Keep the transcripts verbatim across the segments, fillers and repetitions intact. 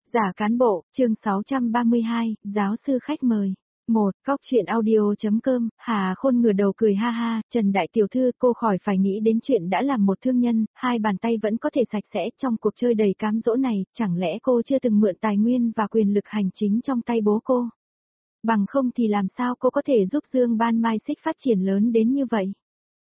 Giả cán bộ, chương sáu trăm ba mươi hai, giáo sư khách mời. một. Cóc truyện audio.com, Hà Khôn ngửa đầu cười ha ha, Trần Đại Tiểu Thư cô khỏi phải nghĩ đến chuyện đã làm một thương nhân, hai bàn tay vẫn có thể sạch sẽ trong cuộc chơi đầy cám dỗ này, chẳng lẽ cô chưa từng mượn tài nguyên và quyền lực hành chính trong tay bố cô? Bằng không thì làm sao cô có thể giúp Dương Ban Mai Xích phát triển lớn đến như vậy?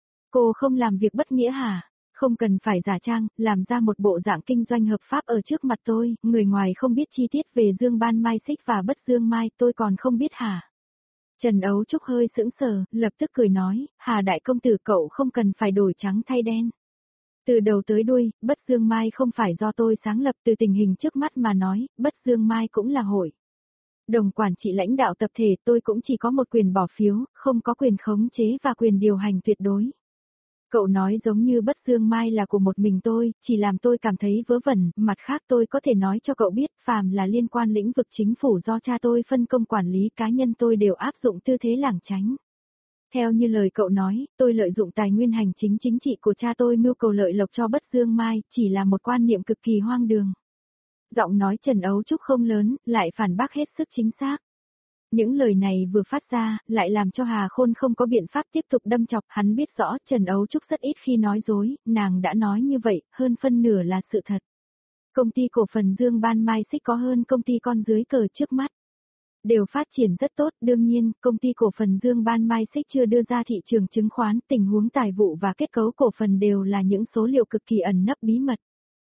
Cô không làm việc bất nghĩa hả? Không cần phải giả trang, làm ra một bộ dạng kinh doanh hợp pháp ở trước mặt tôi, người ngoài không biết chi tiết về Dương Ban Mai Xích và Bất Dương Mai, tôi còn không biết hả? Trần Ấu Trúc hơi sững sờ, lập tức cười nói, Hà đại công tử cậu không cần phải đổi trắng thay đen. Từ đầu tới đuôi, Bất Dương Mai không phải do tôi sáng lập, từ tình hình trước mắt mà nói, Bất Dương Mai cũng là hội đồng quản trị lãnh đạo tập thể, tôi cũng chỉ có một quyền bỏ phiếu, không có quyền khống chế và quyền điều hành tuyệt đối. Cậu nói giống như Bất Dương Mai là của một mình tôi, chỉ làm tôi cảm thấy vớ vẩn, mặt khác tôi có thể nói cho cậu biết, phàm là liên quan lĩnh vực chính phủ do cha tôi phân công quản lý, cá nhân tôi đều áp dụng tư thế lảng tránh. Theo như lời cậu nói, tôi lợi dụng tài nguyên hành chính chính trị của cha tôi mưu cầu lợi lộc cho Bất Dương Mai, chỉ là một quan niệm cực kỳ hoang đường. Giọng nói Trần Ấu Trúc không lớn, lại phản bác hết sức chính xác. Những lời này vừa phát ra, lại làm cho Hà Khôn không có biện pháp tiếp tục đâm chọc, hắn biết rõ Trần Ấu Trúc rất ít khi nói dối, nàng đã nói như vậy, hơn phân nửa là sự thật. Công ty cổ phần Dương Ban Mai Xích có hơn công ty con dưới cờ trước mắt. Đều phát triển rất tốt, đương nhiên, công ty cổ phần Dương Ban Mai Xích chưa đưa ra thị trường chứng khoán, tình huống tài vụ và kết cấu cổ phần đều là những số liệu cực kỳ ẩn nấp bí mật.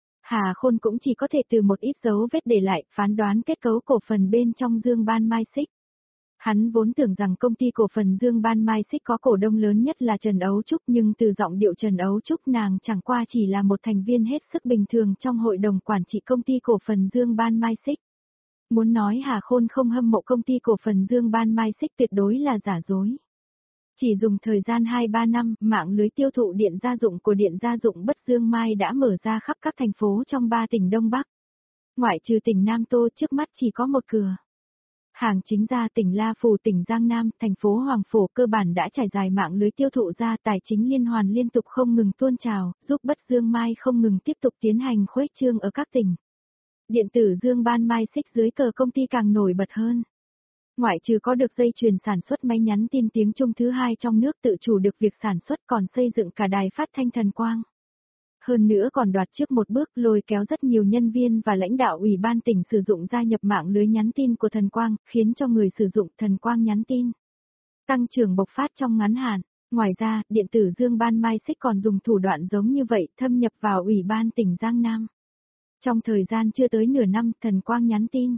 Hà Khôn cũng chỉ có thể từ một ít dấu vết để lại, phán đoán kết cấu cổ phần bên trong Dương Ban Mai Xích. Hắn vốn tưởng rằng công ty cổ phần Dương Ban Mai Xích có cổ đông lớn nhất là Trần Ấu Trúc, nhưng từ giọng điệu Trần Ấu Trúc nàng chẳng qua chỉ là một thành viên hết sức bình thường trong hội đồng quản trị công ty cổ phần Dương Ban Mai Xích. Muốn nói Hà Khôn không hâm mộ công ty cổ phần Dương Ban Mai Xích tuyệt đối là giả dối. Chỉ dùng thời gian hai ba năm, mạng lưới tiêu thụ điện gia dụng của điện gia dụng Bất Dương Mai đã mở ra khắp các thành phố trong ba tỉnh Đông Bắc. Ngoại trừ tỉnh Nam Tô, trước mắt chỉ có một cửa hàng chính ra tỉnh La Phù, tỉnh Giang Nam, thành phố Hoàng Phổ cơ bản đã trải dài mạng lưới tiêu thụ ra, tài chính liên hoàn liên tục không ngừng tuôn trào, giúp Bất Dương Mai không ngừng tiếp tục tiến hành khuếch trương ở các tỉnh. Điện tử Dương Ban Mai Xích dưới cờ công ty càng nổi bật hơn. Ngoại trừ có được dây chuyền sản xuất máy nhắn tin tiếng Trung thứ hai trong nước tự chủ được việc sản xuất, còn xây dựng cả đài phát thanh Thần Quang. Hơn nữa còn đoạt trước một bước lôi kéo rất nhiều nhân viên và lãnh đạo ủy ban tỉnh sử dụng gia nhập mạng lưới nhắn tin của Thần Quang, khiến cho người sử dụng Thần Quang nhắn tin tăng trưởng bộc phát trong ngắn hạn. Ngoài ra, điện tử Dương Ban Mai Xích còn dùng thủ đoạn giống như vậy thâm nhập vào ủy ban tỉnh Giang Nam. Trong thời gian chưa tới nửa năm, Thần Quang nhắn tin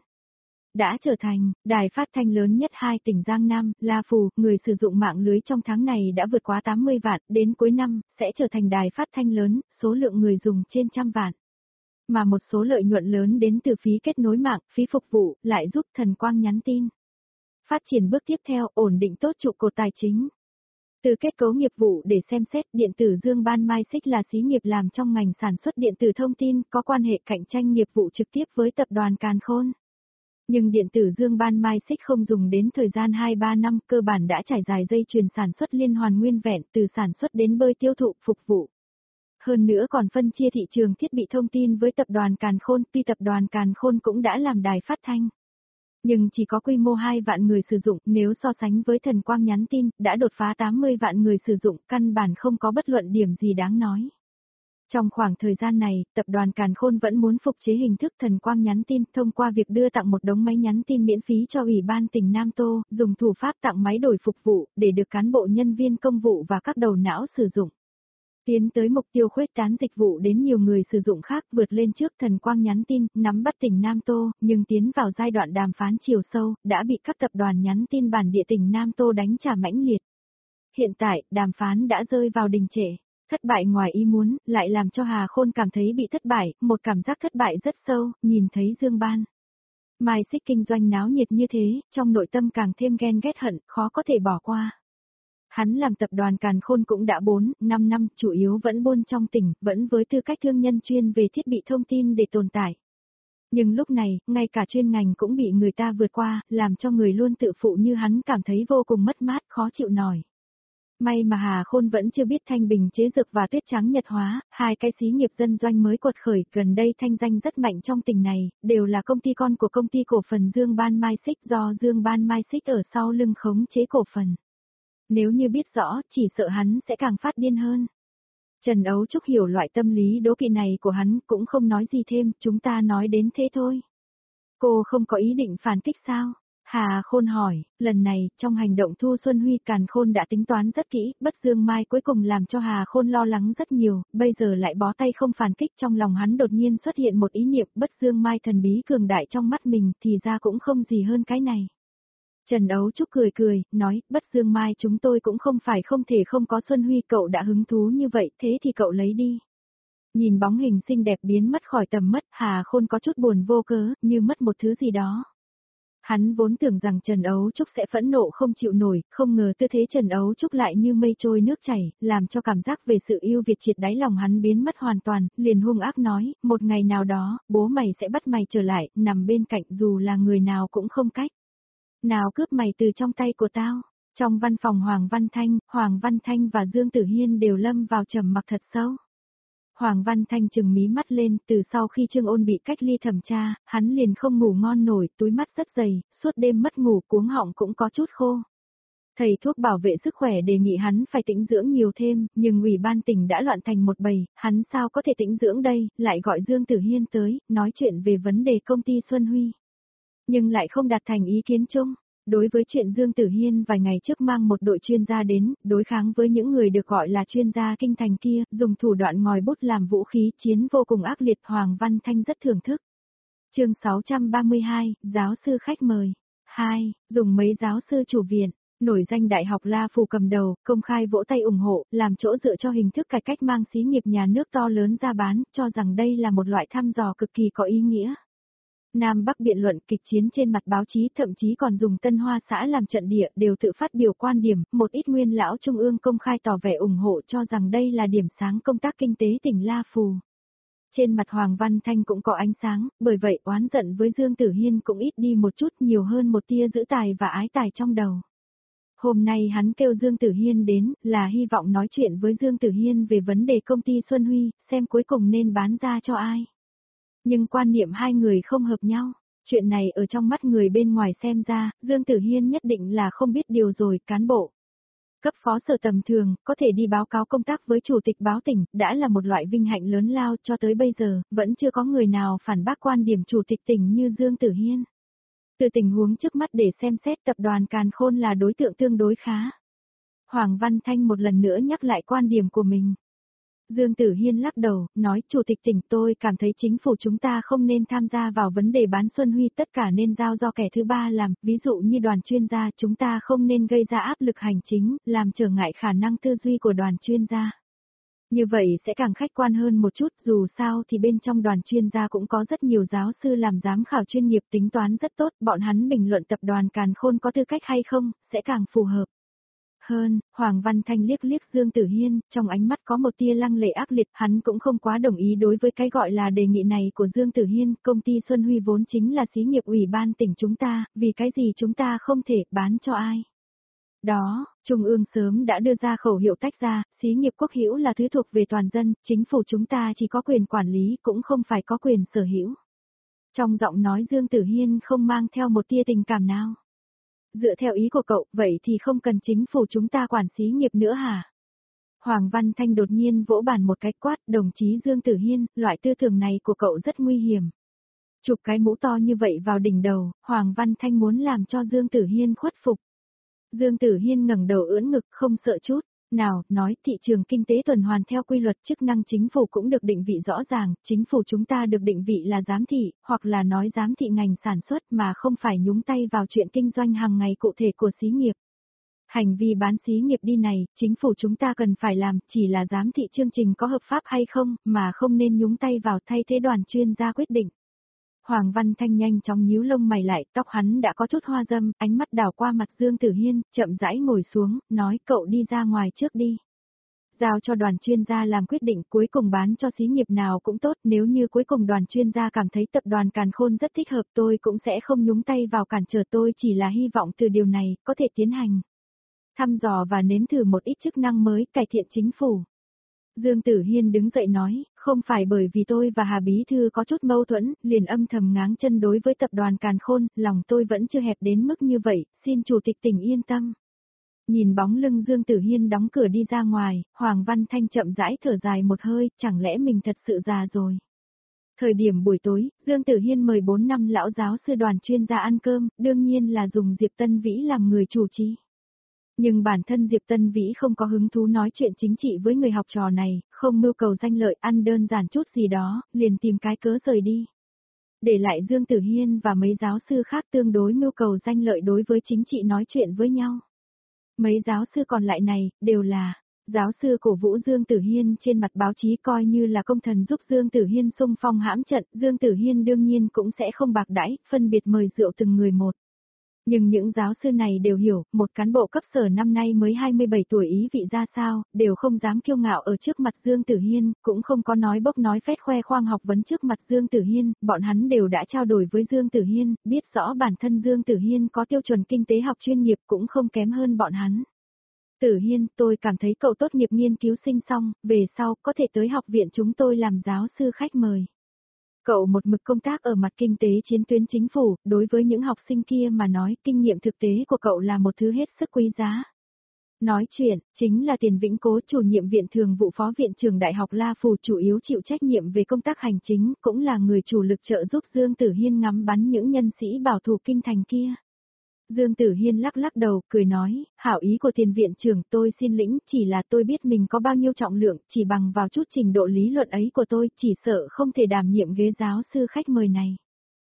đã trở thành đài phát thanh lớn nhất hai tỉnh Giang Nam, La Phù, người sử dụng mạng lưới trong tháng này đã vượt quá tám mươi vạn, đến cuối năm, sẽ trở thành đài phát thanh lớn, số lượng người dùng trên trăm vạn. Mà một số lợi nhuận lớn đến từ phí kết nối mạng, phí phục vụ, lại giúp Thần Quang nhắn tin phát triển bước tiếp theo, ổn định tốt trụ cột tài chính. Từ kết cấu nghiệp vụ để xem xét, điện tử Dương Ban Mai Xích là xí nghiệp làm trong ngành sản xuất điện tử thông tin, có quan hệ cạnh tranh nghiệp vụ trực tiếp với tập đoàn Càn Khôn. Nhưng điện tử Dương Ban Mai Xích không dùng đến thời gian hai ba năm, cơ bản đã trải dài dây chuyền sản xuất liên hoàn nguyên vẹn, từ sản xuất đến bơi tiêu thụ, phục vụ. Hơn nữa còn phân chia thị trường thiết bị thông tin với tập đoàn Càn Khôn, tuy tập đoàn Càn Khôn cũng đã làm đài phát thanh. Nhưng chỉ có quy mô hai vạn người sử dụng, nếu so sánh với Thần Quang nhắn tin, đã đột phá tám mươi vạn người sử dụng, căn bản không có bất luận điểm gì đáng nói. Trong khoảng thời gian này, tập đoàn Càn Khôn vẫn muốn phục chế hình thức Thần Quang nhắn tin thông qua việc đưa tặng một đống máy nhắn tin miễn phí cho Ủy ban tỉnh Nam Tô, dùng thủ pháp tặng máy đổi phục vụ, để được cán bộ nhân viên công vụ và các đầu não sử dụng. Tiến tới mục tiêu khuếch tán dịch vụ đến nhiều người sử dụng khác, vượt lên trước Thần Quang nhắn tin, nắm bắt tỉnh Nam Tô, nhưng tiến vào giai đoạn đàm phán chiều sâu, đã bị các tập đoàn nhắn tin bản địa tỉnh Nam Tô đánh trả mãnh liệt. Hiện tại, đàm phán đã rơi vào đình trệ. Thất bại ngoài ý muốn, lại làm cho Hà Khôn cảm thấy bị thất bại, một cảm giác thất bại rất sâu, nhìn thấy Dương Ban Mai Xích kinh doanh náo nhiệt như thế, trong nội tâm càng thêm ghen ghét hận, khó có thể bỏ qua. Hắn làm tập đoàn Càn Khôn cũng đã bốn, năm năm, chủ yếu vẫn buôn trong tỉnh, vẫn với tư cách thương nhân chuyên về thiết bị thông tin để tồn tại. Nhưng lúc này, ngay cả chuyên ngành cũng bị người ta vượt qua, làm cho người luôn tự phụ như hắn cảm thấy vô cùng mất mát, khó chịu nổi. May mà Hà Khôn vẫn chưa biết Thanh Bình chế dược và Tuyết Trắng Nhật Hóa, hai cái xí nghiệp dân doanh mới quật khởi, gần đây thanh danh rất mạnh trong tỉnh này, đều là công ty con của công ty cổ phần Dương Ban Mai Xích do Dương Ban Mai Xích ở sau lưng khống chế cổ phần. Nếu như biết rõ, chỉ sợ hắn sẽ càng phát điên hơn. Trần Ấu Trúc hiểu loại tâm lý đố kỵ này của hắn, cũng không nói gì thêm, chúng ta nói đến thế thôi. Cô không có ý định phản kích sao? Hà Khôn hỏi, lần này, trong hành động Thu Xuân Huy Càn Khôn đã tính toán rất kỹ, Bất Dương Mai cuối cùng làm cho Hà Khôn lo lắng rất nhiều, bây giờ lại bó tay không phản kích, trong lòng hắn đột nhiên xuất hiện một ý niệm Bất Dương Mai thần bí cường đại trong mắt mình, thì ra cũng không gì hơn cái này. Trần Ấu Trúc cười cười, nói, Bất Dương Mai chúng tôi cũng không phải không thể không có Xuân Huy, cậu đã hứng thú như vậy, thế thì cậu lấy đi. Nhìn bóng hình xinh đẹp biến mất khỏi tầm mắt, Hà Khôn có chút buồn vô cớ, như mất một thứ gì đó. Hắn vốn tưởng rằng Trần Ấu Trúc sẽ phẫn nộ không chịu nổi, không ngờ tư thế Trần Ấu Trúc lại như mây trôi nước chảy, làm cho cảm giác về sự yêu Việt triệt đáy lòng hắn biến mất hoàn toàn, liền hung ác nói, một ngày nào đó, bố mày sẽ bắt mày trở lại, nằm bên cạnh dù là người nào cũng không cách. Nào cướp mày từ trong tay của tao. Trong văn phòng Hoàng Văn Thanh, Hoàng Văn Thanh và Dương Tử Hiên đều lâm vào trầm mặc thật sâu. Hoàng Văn Thanh trừng mí mắt lên, từ sau khi Trương Ôn bị cách ly thẩm tra, hắn liền không ngủ ngon nổi, túi mắt rất dày, suốt đêm mất ngủ, cuống họng cũng có chút khô. Thầy thuốc bảo vệ sức khỏe đề nghị hắn phải tĩnh dưỡng nhiều thêm, nhưng ủy ban tỉnh đã loạn thành một bầy, hắn sao có thể tĩnh dưỡng đây, lại gọi Dương Tử Hiên tới, nói chuyện về vấn đề công ty Xuân Huy. Nhưng lại không đạt thành ý kiến chung. Đối với chuyện Dương Tử Hiên vài ngày trước mang một đội chuyên gia đến, đối kháng với những người được gọi là chuyên gia kinh thành kia, dùng thủ đoạn ngòi bút làm vũ khí chiến vô cùng ác liệt, Hoàng Văn Thanh rất thưởng thức. Chương sáu trăm ba mươi hai, giáo sư khách mời. hai. Dùng mấy giáo sư chủ viện, nổi danh Đại học La Phủ cầm đầu, công khai vỗ tay ủng hộ, làm chỗ dựa cho hình thức cải cách mang xí nghiệp nhà nước to lớn ra bán, cho rằng đây là một loại thăm dò cực kỳ có ý nghĩa. Nam Bắc biện luận kịch chiến trên mặt báo chí, thậm chí còn dùng Tân Hoa xã làm trận địa, đều tự phát biểu quan điểm, một ít nguyên lão trung ương công khai tỏ vẻ ủng hộ, cho rằng đây là điểm sáng công tác kinh tế tỉnh La Phù. Trên mặt Hoàng Văn Thanh cũng có ánh sáng, bởi vậy oán giận với Dương Tử Hiên cũng ít đi một chút, nhiều hơn một tia giữ tài và ái tài trong đầu. Hôm nay hắn kêu Dương Tử Hiên đến, là hy vọng nói chuyện với Dương Tử Hiên về vấn đề công ty Xuân Huy, xem cuối cùng nên bán ra cho ai. Nhưng quan niệm hai người không hợp nhau, chuyện này ở trong mắt người bên ngoài xem ra, Dương Tử Hiên nhất định là không biết điều rồi, cán bộ. Cấp phó sở tầm thường, có thể đi báo cáo công tác với chủ tịch báo tỉnh, đã là một loại vinh hạnh lớn lao, cho tới bây giờ, vẫn chưa có người nào phản bác quan điểm chủ tịch tỉnh như Dương Tử Hiên. Từ tình huống trước mắt để xem xét, tập đoàn Càn Khôn là đối tượng tương đối khá. Hoàng Văn Thanh một lần nữa nhắc lại quan điểm của mình. Dương Tử Hiên lắc đầu, nói, Chủ tịch tỉnh, tôi cảm thấy chính phủ chúng ta không nên tham gia vào vấn đề bán Xuân Huy, tất cả nên giao do kẻ thứ ba làm, ví dụ như đoàn chuyên gia, chúng ta không nên gây ra áp lực hành chính, làm trở ngại khả năng tư duy của đoàn chuyên gia. Như vậy sẽ càng khách quan hơn một chút, dù sao thì bên trong đoàn chuyên gia cũng có rất nhiều giáo sư làm giám khảo chuyên nghiệp, tính toán rất tốt, bọn hắn bình luận tập đoàn Càn Khôn có tư cách hay không, sẽ càng phù hợp. Hơn, Hoàng Văn Thanh liếc liếc Dương Tử Hiên, trong ánh mắt có một tia lăng lệ ác liệt, hắn cũng không quá đồng ý đối với cái gọi là đề nghị này của Dương Tử Hiên, công ty Xuân Huy vốn chính là xí nghiệp ủy ban tỉnh chúng ta, vì cái gì chúng ta không thể bán cho ai. Đó, Trung ương sớm đã đưa ra khẩu hiệu tách ra, xí nghiệp quốc hữu là thứ thuộc về toàn dân, chính phủ chúng ta chỉ có quyền quản lý, cũng không phải có quyền sở hữu. Trong giọng nói Dương Tử Hiên không mang theo một tia tình cảm nào. Dựa theo ý của cậu, vậy thì không cần chính phủ chúng ta quản xí nghiệp nữa hả? Hoàng Văn Thanh đột nhiên vỗ bàn một cái quát, đồng chí Dương Tử Hiên, loại tư tưởng này của cậu rất nguy hiểm. Chụp cái mũ to như vậy vào đỉnh đầu, Hoàng Văn Thanh muốn làm cho Dương Tử Hiên khuất phục. Dương Tử Hiên ngẩng đầu ưỡn ngực, không sợ chút. Nào, nói thị trường kinh tế tuần hoàn theo quy luật, chức năng chính phủ cũng được định vị rõ ràng, chính phủ chúng ta được định vị là giám thị, hoặc là nói giám thị ngành sản xuất mà không phải nhúng tay vào chuyện kinh doanh hàng ngày cụ thể của xí nghiệp. Hành vi bán xí nghiệp đi này, chính phủ chúng ta cần phải làm, chỉ là giám thị chương trình có hợp pháp hay không, mà không nên nhúng tay vào, thay thế đoàn chuyên gia quyết định. Hoàng Văn Thanh nhanh chóng nhíu lông mày lại, tóc hắn đã có chút hoa râm, ánh mắt đảo qua mặt Dương Tử Hiên, chậm rãi ngồi xuống, nói, cậu đi ra ngoài trước đi. Giao cho đoàn chuyên gia làm quyết định, cuối cùng bán cho xí nghiệp nào cũng tốt, nếu như cuối cùng đoàn chuyên gia cảm thấy tập đoàn Càn Khôn rất thích hợp, tôi cũng sẽ không nhúng tay vào cản trở, tôi chỉ là hy vọng từ điều này có thể tiến hành. thăm dò và nếm thử một ít chức năng mới, cải thiện chính phủ. Dương Tử Hiên đứng dậy nói, không phải bởi vì tôi và Hà Bí Thư có chút mâu thuẫn, liền âm thầm ngáng chân đối với tập đoàn Càn Khôn, lòng tôi vẫn chưa hẹp đến mức như vậy, xin Chủ tịch tỉnh yên tâm. Nhìn bóng lưng Dương Tử Hiên đóng cửa đi ra ngoài, Hoàng Văn Thanh chậm rãi thở dài một hơi, chẳng lẽ mình thật sự già rồi. Thời điểm buổi tối, Dương Tử Hiên mời bốn năm lão giáo sư đoàn chuyên gia ăn cơm, đương nhiên là dùng Diệp Tân Vĩ làm người chủ trì. Nhưng bản thân Diệp Tân Vĩ không có hứng thú nói chuyện chính trị với người học trò này, không mưu cầu danh lợi, ăn đơn giản chút gì đó, liền tìm cái cớ rời đi. Để lại Dương Tử Hiên và mấy giáo sư khác tương đối mưu cầu danh lợi đối với chính trị nói chuyện với nhau. Mấy giáo sư còn lại này, đều là giáo sư cổ vũ Dương Tử Hiên trên mặt báo chí coi như là công thần giúp Dương Tử Hiên xung phong hãm trận, Dương Tử Hiên đương nhiên cũng sẽ không bạc đãi, phân biệt mời rượu từng người một. Nhưng những giáo sư này đều hiểu, một cán bộ cấp sở năm nay mới hai mươi bảy tuổi ý vị ra sao, đều không dám kiêu ngạo ở trước mặt Dương Tử Hiên, cũng không có nói bốc nói phét khoe khoang học vấn trước mặt Dương Tử Hiên, bọn hắn đều đã trao đổi với Dương Tử Hiên, biết rõ bản thân Dương Tử Hiên có tiêu chuẩn kinh tế học chuyên nghiệp cũng không kém hơn bọn hắn. Tử Hiên, tôi cảm thấy cậu tốt nghiệp nghiên cứu sinh xong, về sau có thể tới học viện chúng tôi làm giáo sư khách mời. Cậu một mực công tác ở mặt kinh tế chiến tuyến chính phủ, đối với những học sinh kia mà nói, kinh nghiệm thực tế của cậu là một thứ hết sức quý giá. Nói chuyện, chính là Tiền Vĩnh Cố, chủ nhiệm viện thường vụ phó viện trưởng Đại học La Phù, chủ yếu chịu trách nhiệm về công tác hành chính, cũng là người chủ lực trợ giúp Dương Tử Hiên ngắm bắn những nhân sĩ bảo thủ kinh thành kia. Dương Tử Hiên lắc lắc đầu, cười nói, hảo ý của Tiền viện trưởng tôi xin lĩnh, chỉ là tôi biết mình có bao nhiêu trọng lượng, chỉ bằng vào chút trình độ lý luận ấy của tôi, chỉ sợ không thể đảm nhiệm ghế giáo sư khách mời này.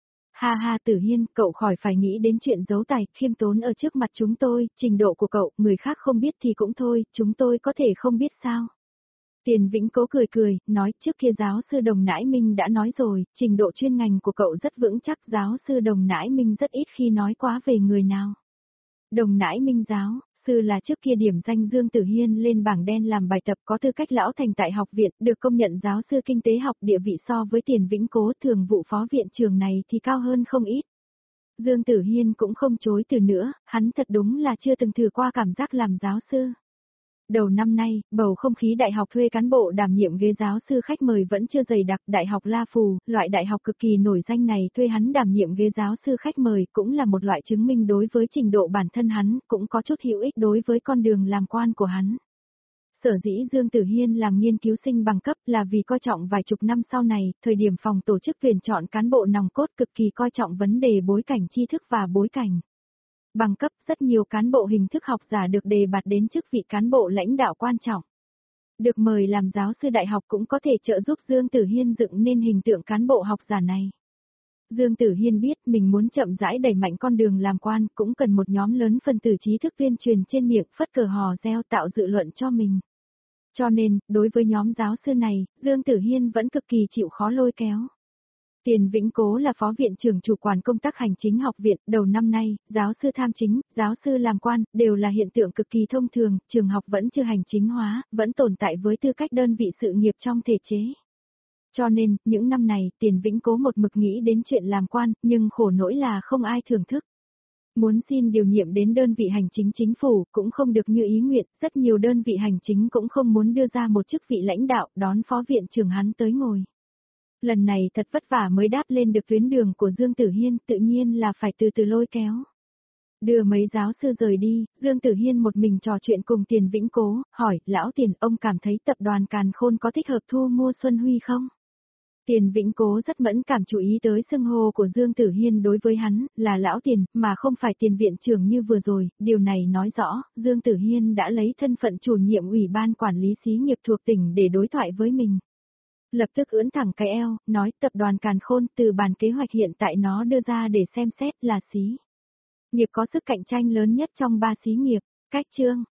Ha ha Tử Hiên, cậu khỏi phải nghĩ đến chuyện giấu tài, khiêm tốn ở trước mặt chúng tôi, trình độ của cậu, người khác không biết thì cũng thôi, chúng tôi có thể không biết sao. Tiền Vĩnh Cố cười cười, nói trước kia giáo sư Đồng Nãi Minh đã nói rồi, trình độ chuyên ngành của cậu rất vững chắc, giáo sư Đồng Nãi Minh rất ít khi nói quá về người nào. Đồng Nãi Minh giáo sư là trước kia điểm danh Dương Tử Hiên lên bảng đen làm bài tập, có tư cách lão thành tại học viện, được công nhận giáo sư kinh tế học, địa vị so với Tiền Vĩnh Cố thường vụ phó viện trưởng này thì cao hơn không ít. Dương Tử Hiên cũng không chối từ nữa, hắn thật đúng là chưa từng thử qua cảm giác làm giáo sư. Đầu năm nay, bầu không khí đại học thuê cán bộ đảm nhiệm ghế giáo sư khách mời vẫn chưa dày đặc. Đại học La Phù, loại đại học cực kỳ nổi danh này thuê hắn đảm nhiệm ghế giáo sư khách mời cũng là một loại chứng minh đối với trình độ bản thân hắn, cũng có chút hữu ích đối với con đường làm quan của hắn. Sở dĩ Dương Tử Hiên làm nghiên cứu sinh bằng cấp là vì coi trọng vài chục năm sau này, thời điểm phòng tổ chức tuyển chọn cán bộ nòng cốt cực kỳ coi trọng vấn đề bối cảnh tri thức và bối cảnh. Bằng cấp, rất nhiều cán bộ hình thức học giả được đề bạt đến chức vị cán bộ lãnh đạo quan trọng. Được mời làm giáo sư đại học cũng có thể trợ giúp Dương Tử Hiên dựng nên hình tượng cán bộ học giả này. Dương Tử Hiên biết mình muốn chậm rãi đẩy mạnh con đường làm quan cũng cần một nhóm lớn phần tử trí thức tuyên truyền trên miệng phất cờ hò reo tạo dự luận cho mình. Cho nên, đối với nhóm giáo sư này, Dương Tử Hiên vẫn cực kỳ chịu khó lôi kéo. Tiền Vĩnh Cố là phó viện trưởng chủ quản công tác hành chính học viện, đầu năm nay, giáo sư tham chính, giáo sư làm quan, đều là hiện tượng cực kỳ thông thường, trường học vẫn chưa hành chính hóa, vẫn tồn tại với tư cách đơn vị sự nghiệp trong thể chế. Cho nên, những năm này, Tiền Vĩnh Cố một mực nghĩ đến chuyện làm quan, nhưng khổ nỗi là không ai thưởng thức. Muốn xin điều nhiệm đến đơn vị hành chính chính phủ, cũng không được như ý nguyện, rất nhiều đơn vị hành chính cũng không muốn đưa ra một chức vị lãnh đạo, đón phó viện trưởng hắn tới ngồi. Lần này thật vất vả mới đáp lên được tuyến đường của Dương Tử Hiên, tự nhiên là phải từ từ lôi kéo. Đưa mấy giáo sư rời đi, Dương Tử Hiên một mình trò chuyện cùng Tiền Vĩnh Cố, hỏi, lão Tiền, ông cảm thấy tập đoàn Càn Khôn có thích hợp thu mua Xuân Huy không? Tiền Vĩnh Cố rất mẫn cảm chú ý tới xưng hô của Dương Tử Hiên đối với hắn, là lão Tiền, mà không phải Tiền viện trưởng như vừa rồi, điều này nói rõ, Dương Tử Hiên đã lấy thân phận chủ nhiệm ủy ban quản lý xí nghiệp thuộc tỉnh để đối thoại với mình. Lập tức ưỡn thẳng cái eo, nói tập đoàn Càn Khôn từ bản kế hoạch hiện tại nó đưa ra để xem xét là xí nghiệp có sức cạnh tranh lớn nhất trong ba xí nghiệp, cách chương.